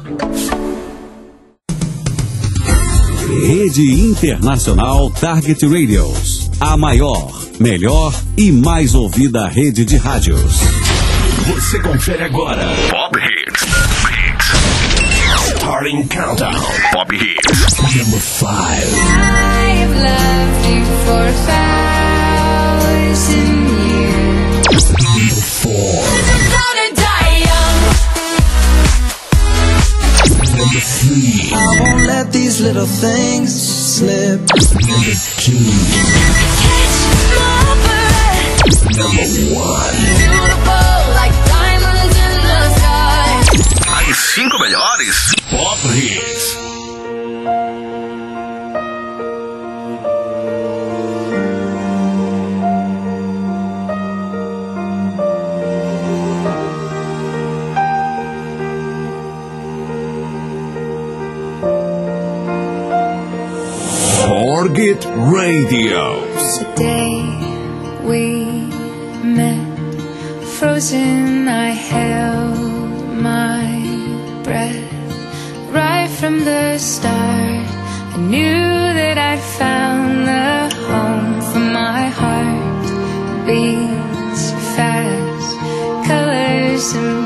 Rede Internacional Target Radios. A maior, melhor e mais ouvida rede de rádios. Você confere agora Pop Hits. Starting Countdown. Pop Hits. Number 5. I've loved you for 1,000 years. Number 4. Number 3. I won't let these little things slip. Number 2. Number 1. Like diamonds in the sky. As 5 melhores Pop Hits. Target Radio. The day we met, frozen, I held my breath. Right from the start, I knew that I'd found the home for my heart. Beats fast, colors and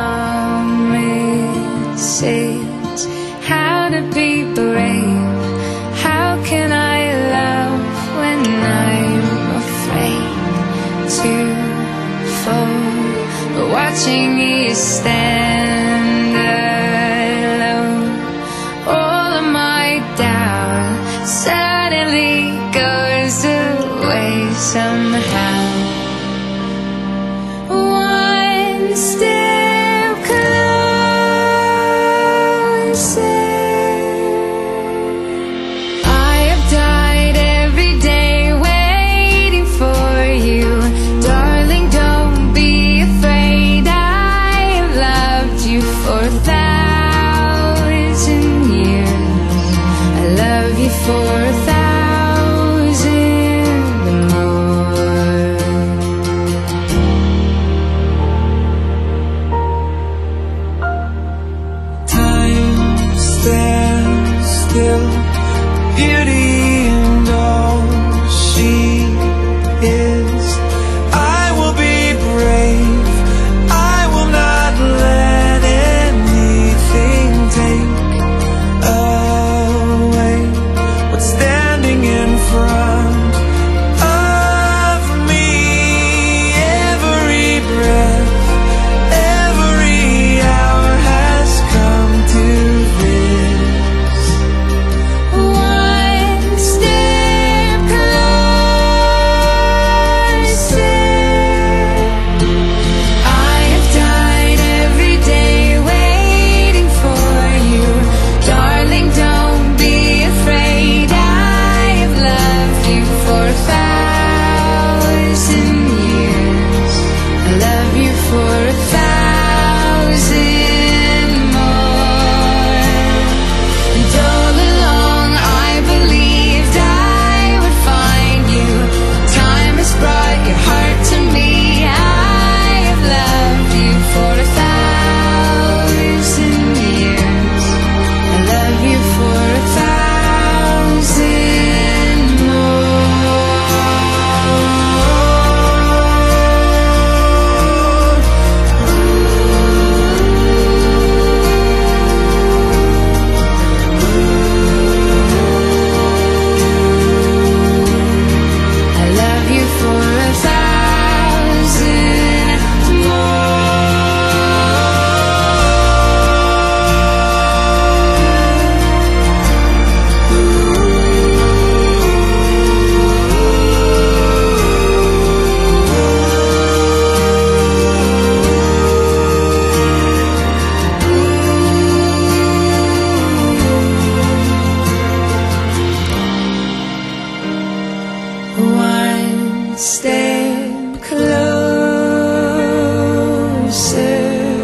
promises. How to be brave. How can I love when I'm afraid to fall? But watching you stand alone, all of my doubt suddenly goes away somehow. One step closer. For 1,000 more. Time stands still, beauty and all she is. I will be brave, I will not let anything take away what's standing in front of me. Every breath, every hour has come to this. One step closer. I have died every day waiting for you. Darling, don't be afraid. I have loved you for 1,000 years. I love you for 1,000 more. And all along I believed I would find you. Time has brought your heart to me. I have loved you for 1,000 years. I love you for 1,000 I love you for 1,000 One step closer.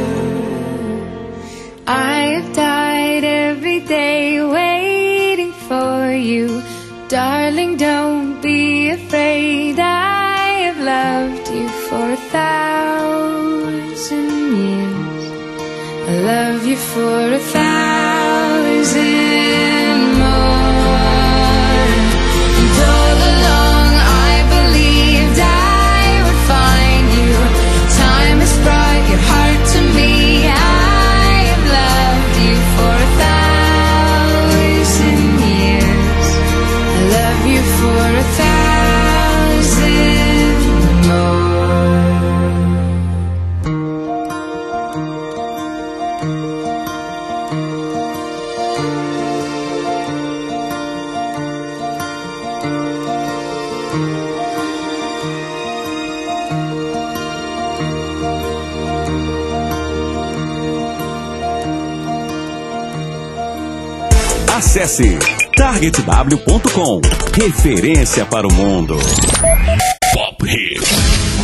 I have died every day waiting for you. Darling, don't be afraid. I have loved you for 1,000 years. I I love you for 1,000 more. And all along I believed I would find you. Time has brought your heart to me. I have loved you for 1,000 years. I love you for 1,000 more. Acesse targetw.com. Referência para o mundo. Pop Hits.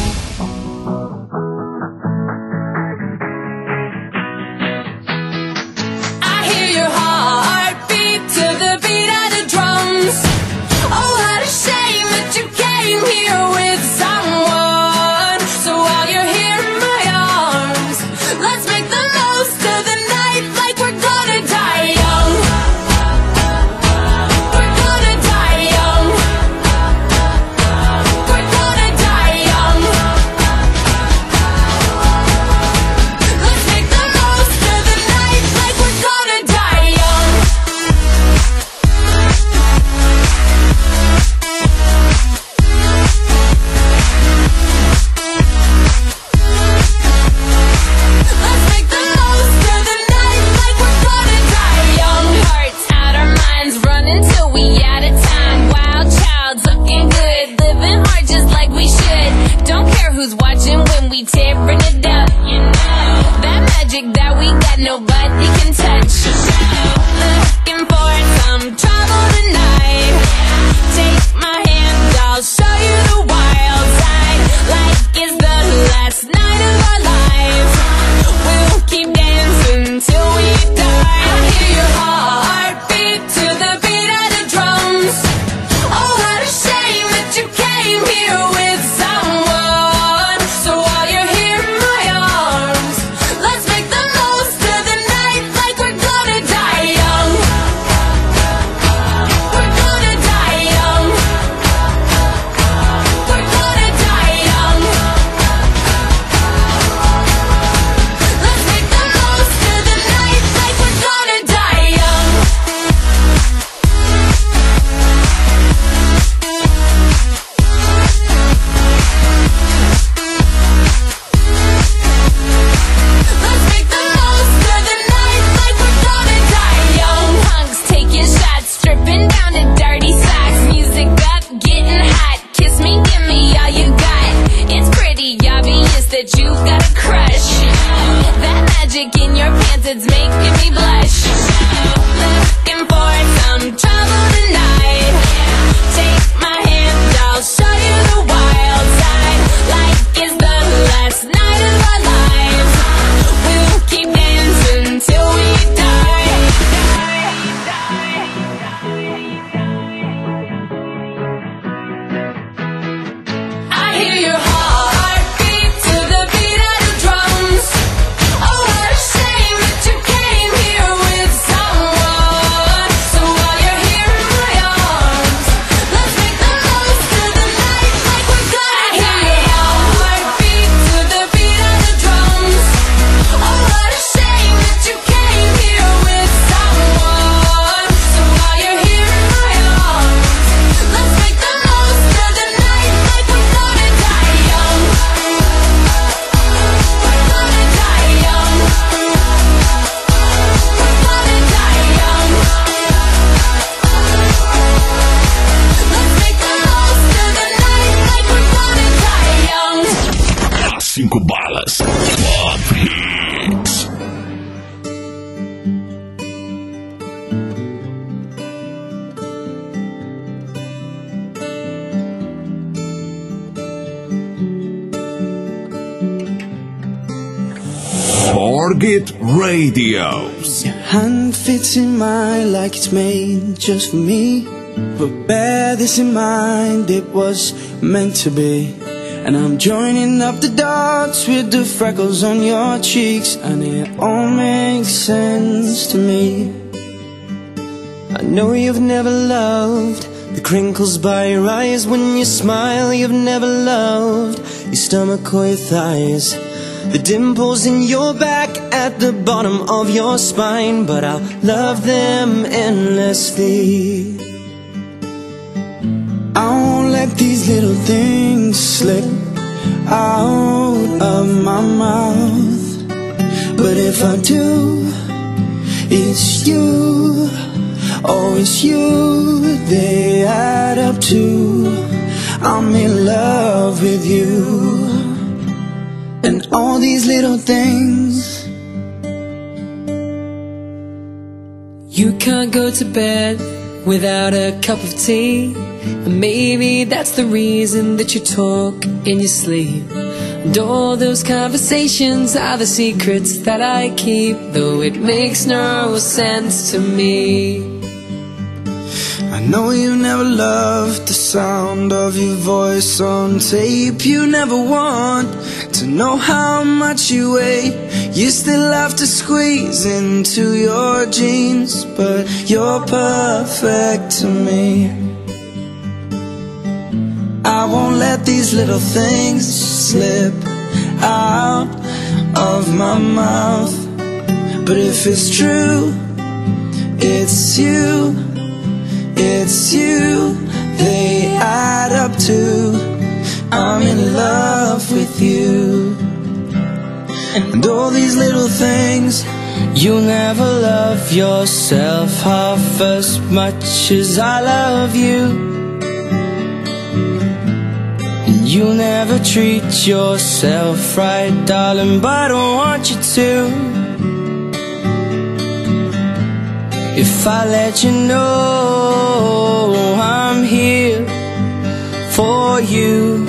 Target Radio. Your hand fits in mine like it's made just for me. But bear this in mind, it was meant to be. And I'm joining up the dots with the freckles on your cheeks, and it all makes sense to me. I know you've never loved the crinkles by your eyes when you smile. You've never loved your stomach or your thighs, the dimples in your back at the bottom of your spine. But I'll love them endlessly. I won't let these little things slip out of my mouth. But if I do, it's you, oh it's you, they add up to I'm in love with you. And all these little things. You can't go to bed without a cup of tea, and maybe that's the reason that you talk in your sleep. And all those conversations are the secrets that I keep, though it makes no sense to me. I know you never loved the sound of your voice on tape. You never want to know how much you weigh. You still have to squeeze into your jeans, but you're perfect to me. I won't let these little things slip out of my mouth. But if it's true, it's you, it's you, they add up to I'm in love with you. And all these little things. You'll never love yourself half as much as I love you. You'll never treat yourself right, darling, but I don't want you to. If I let you know I'm here for you,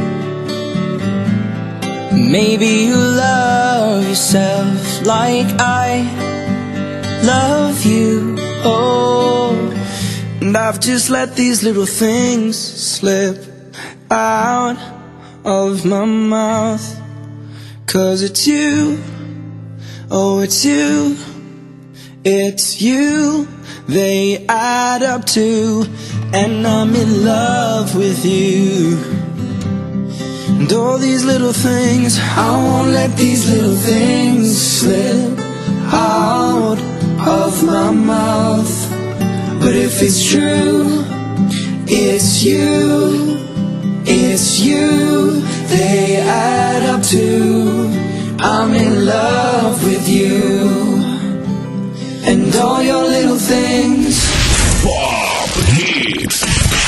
maybe you love yourself like I love you. Oh, and I've just let these little things slip out of my mouth. 'Cause it's you, oh it's you, it's you, they add up to, and I'm in love with you. And all these little things, I won't let these little things slip out of my mouth. But if it's true, it's you, it's you, they add up to I'm in love with you. And all your little things. Pop Hits.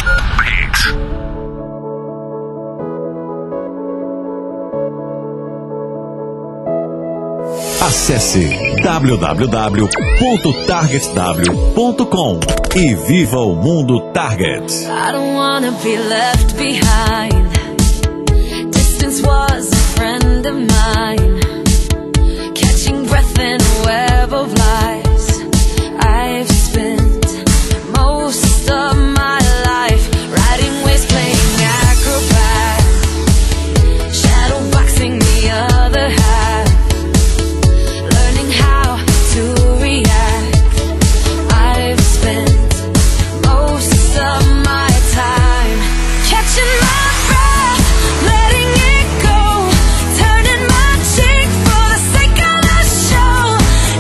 Acesse www.targetw.com e viva o mundo Target. I don't wanna be left behind. Distance was a friend of mine, catching breath in a web of lies. I've spent most of my life riding waves, playing acrobat, shadowboxing the other half, learning how to react. I've spent most of my time catching my breath, letting it go, turning my cheek for the sake of the show.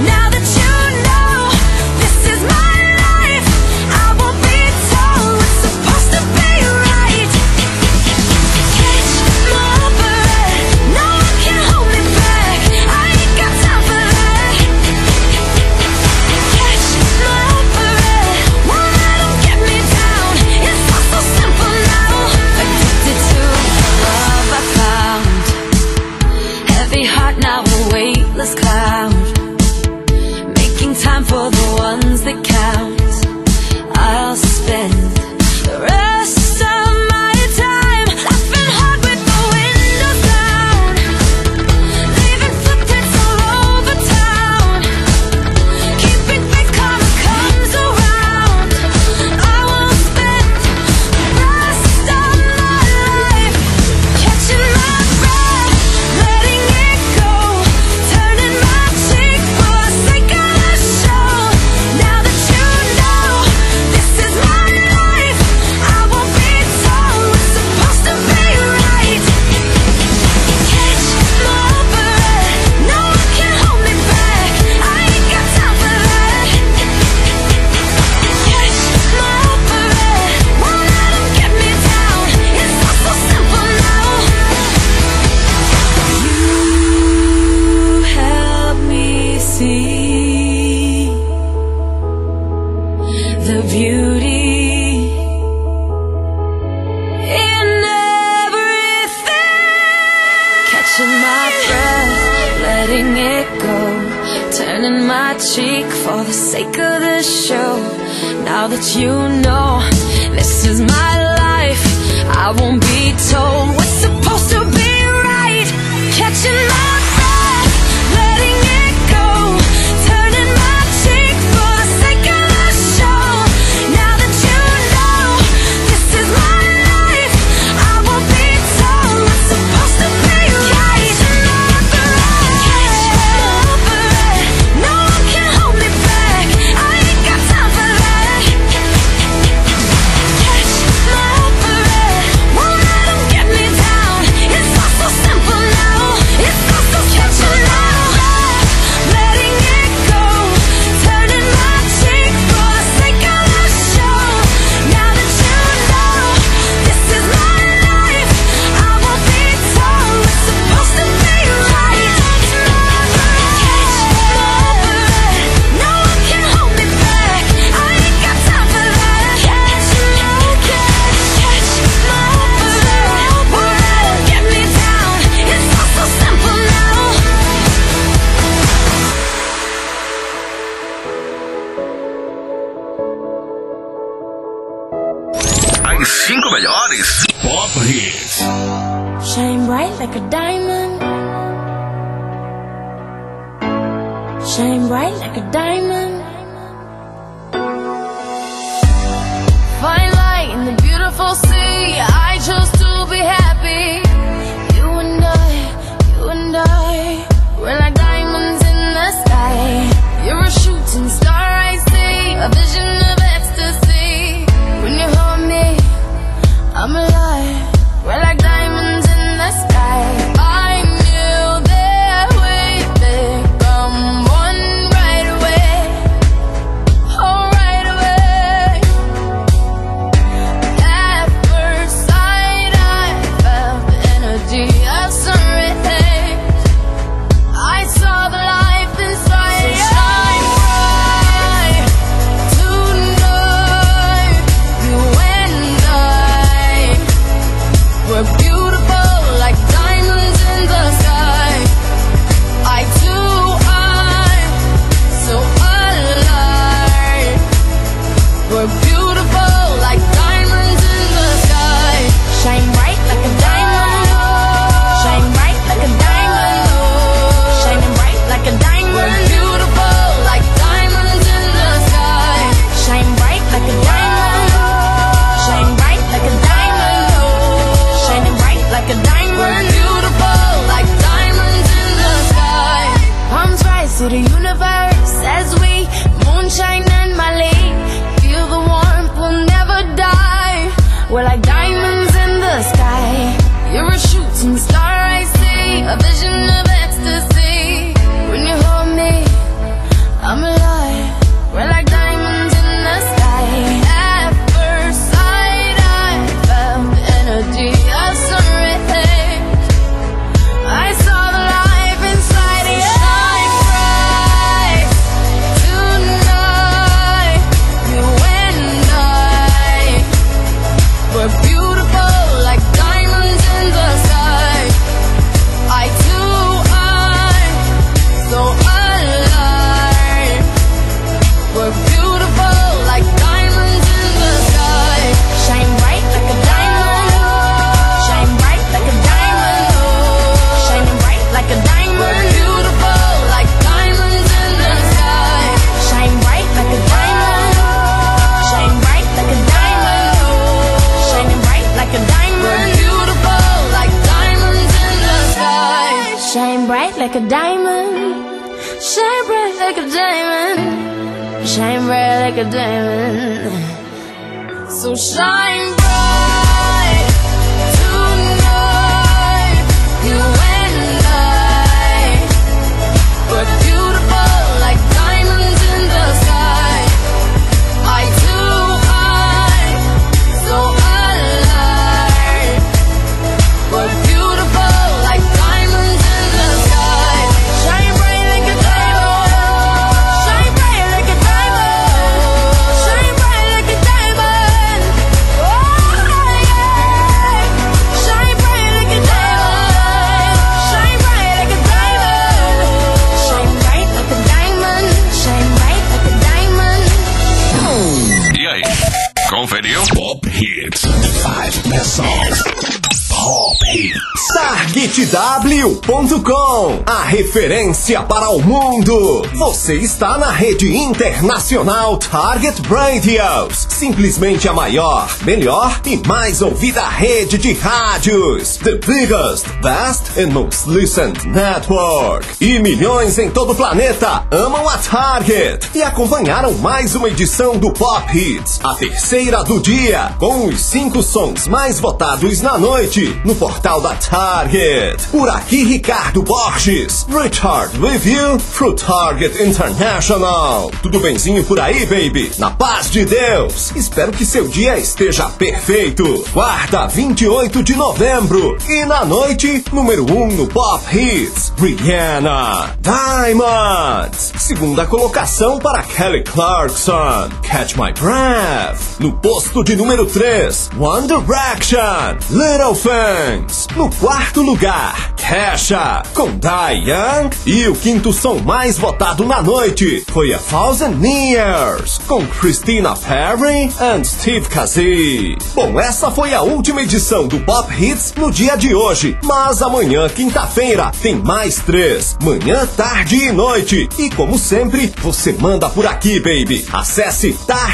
beauty in everything. Catching my breath, letting it go, turning my cheek for the sake of the show. Now that you know this is my life, I won't be told what's supposed to be right. Catching my breath, letting it go, turning my cheek for the sake of the show. Now that you know this is my life, I won't be told what's supposed to be right. Catch my breath, no one can hold me back. I ain't got time for that. Catch my breath, won't let them get me down. It's all so simple now. It's all so catching my breath, letting it go, turning my cheek for the sake of the show. Now that you know this is my life, I won't be told what's supposed to be right. Catch my breath, no one can hold me back. I ain't got time for that. Catch my breath, won't let them get me down. It's all so simple now. As 5 melhores Pop Hits. Shine bright like a diamond. Shine bright like a diamond. Fine light in the beautiful sea. I chose to be happy. You and I, we're like diamonds in the sky. You're a shooting star, I see, a vision of ecstasy. When you hold me, I'm alive. We're like diamonds in the sky. I knew that we'd become one right away. Oh, right away. At first sight, I felt the energy of sun rays. I saw the life inside. So shine bright tonight. You and I, we're beautiful like diamonds in the sky. I too am so alive. We're beautiful like diamonds in the sky. Shine bright like a diamond. Shine bright like a diamond. Shining bright like a diamond. We're beautiful like diamonds in the sky. Shine bright like a diamond. Shine bright like a diamond. Shining bright like a diamond. We're beautiful like diamonds in the sky. Palms rise to the universe as we moonshine and Mali. Feel the warmth, we'll never die. We're like diamonds in the sky. You're a shooting star, I see, a vision of ecstasy. When you hold me, I'm alive. We're like diamonds in the sky. At first sight, I felt the energy of sun rays. I saw the life inside you. Shine bright tonight. You and I, we're beautiful like diamonds in the sky. I too am so alive. We're beautiful like diamonds in the sky. Shine bright like a diamond. Shine bright like a diamond. Shining bright like a diamond. We're beautiful like diamonds in the sky. Shine bright like a diamond. Shine bright like a diamond. Shining bright like a diamond. We're beautiful like diamonds in the sky. Shine bright like a diamond. Shine bright like a diamond. Shine bright like a diamond. So shine bright tonight. You and I, we're beautiful like diamonds in the sky. I too am so alive. We're beautiful like diamonds in the sky. Shine bright like a diamond. Shine bright like a diamond. Shine bright like a TargetW.com, a referência para o mundo. Você está na rede internacional Target Radios, simplesmente a maior, melhor e mais ouvida rede de rádios. The biggest, best and most listened network. E milhões em todo o planeta amam a Target e acompanharam mais uma edição do Pop Hits, a terceira do dia, com os 5 sons mais votados na noite no portal da Target. Por aqui, Ricardo Borges, Richard Review pro Target International. Tudo benzinho por aí, baby? Na paz de Deus. Espero que seu dia esteja perfeito. Quarta, 28 de novembro. E na noite, número 1 no Pop Hits, Rihanna, Diamonds. Segunda colocação para Kelly Clarkson, Catch My Breath. No posto de número 3, One Direction, Little Things. No quarto lugar, Kesha, com Diane. E o quinto som mais votado na noite foi A Thousand Years, com Christina Perri and Steve Kazee. Bom, essa foi a última edição do Pop Hits no dia de hoje. Mas amanhã, quinta-feira, tem mais 3, manhã, tarde e noite. E como sempre, você manda por aqui, baby. Acesse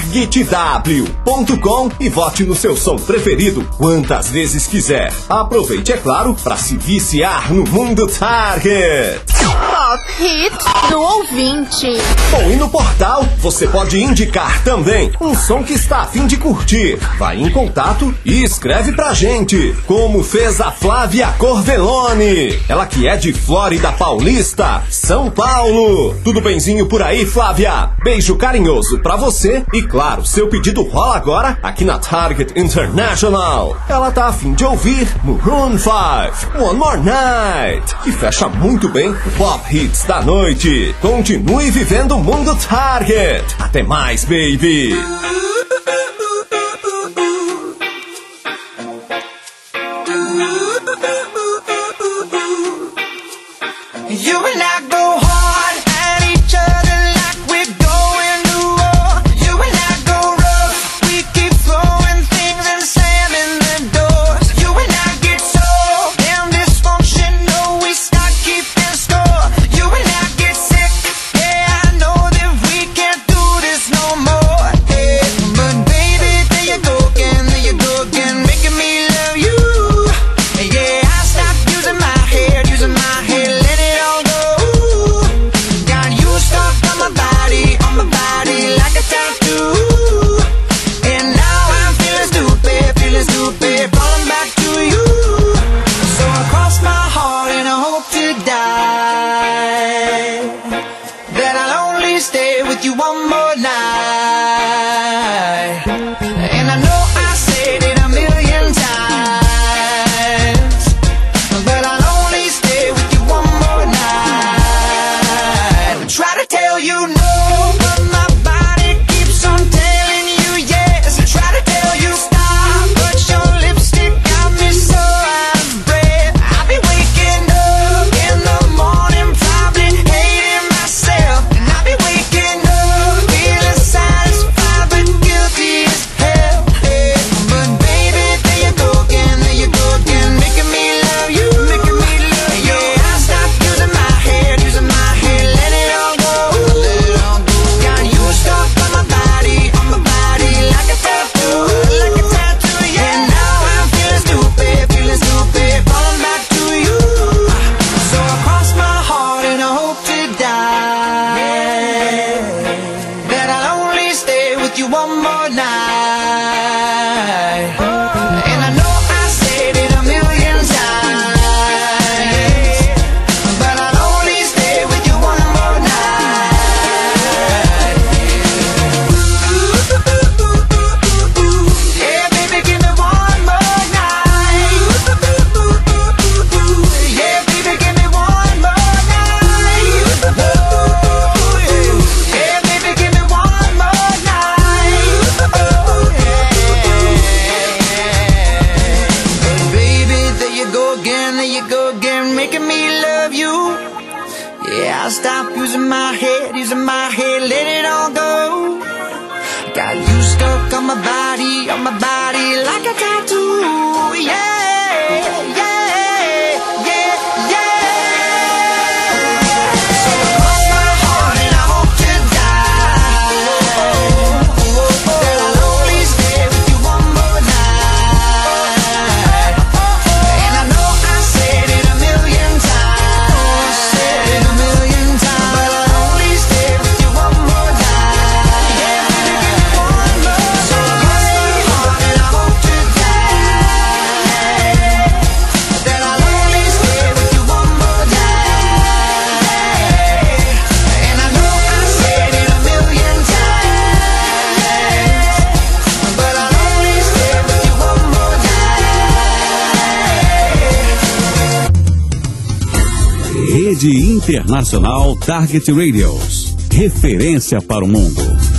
TargetW.com e vote no seu som preferido quantas vezes quiser. Aproveite, é claro, para se viciar no mundo Target. Pop Hits do ouvinte. Bom, e no portal você pode indicar também um som que está a fim de curtir. Vai em contato e escreve pra gente, como fez a Flávia Corvelone, ela que é de Flórida Paulista, São Paulo. Tudo benzinho por aí, Flávia? Beijo carinhoso pra você e, claro, seu pedido rola agora aqui na Target International. Ela tá a fim de ouvir Maroon 5, One More Night, que fecha muito bem o Pop Hits da noite. Continue vivendo o mundo Target. Até mais, baby. You and I go hard at each other like we're going to war. You and I go rough, we keep throwing things and slamming the doors. You and I get so damn dysfunctional, we start keeping score. You and I get sick, yeah, I know that we can't do this no more. Yeah, but baby, there you go again, making me love you. Yeah, I stopped using my head, let it all go. Got you stuck on my body like a tattoo. And now I'm feeling stupid, falling back to you. So I cross my heart and I hope to die, that I'll only stay with you one more night. And I know I said it a million times, but I'll only stay with you one more night. Try to tell you no, but my body keeps on telling you yes. Try to tell you stop, but your lipstick got me so out of breath. I'll be waking up in the morning, probably hating myself. And I'll be waking up feeling satisfied but guilty as hell. Yeah. But baby, there you go again, making me love you. Yeah, I stopped using my head, let it all go. Got you stuck on my body like a tattoo. Yeah, and now I'm feeling stupid, falling back to you. So I cross my heart and I hope to die, that I'll only stay with you one more night. And I know I said it a million times, but I'll only stay with you one more night. Yeah, baby, give me one more night. Yeah, baby, give me one more night. Yeah, baby, give me one more night. Baby, there you go again, making me love you. Yeah, I stopped using my head, let it all go. Got you stuck on my body like a tattoo. Yeah, yeah, yeah. Rede Internacional Target Radios. Referência para o mundo.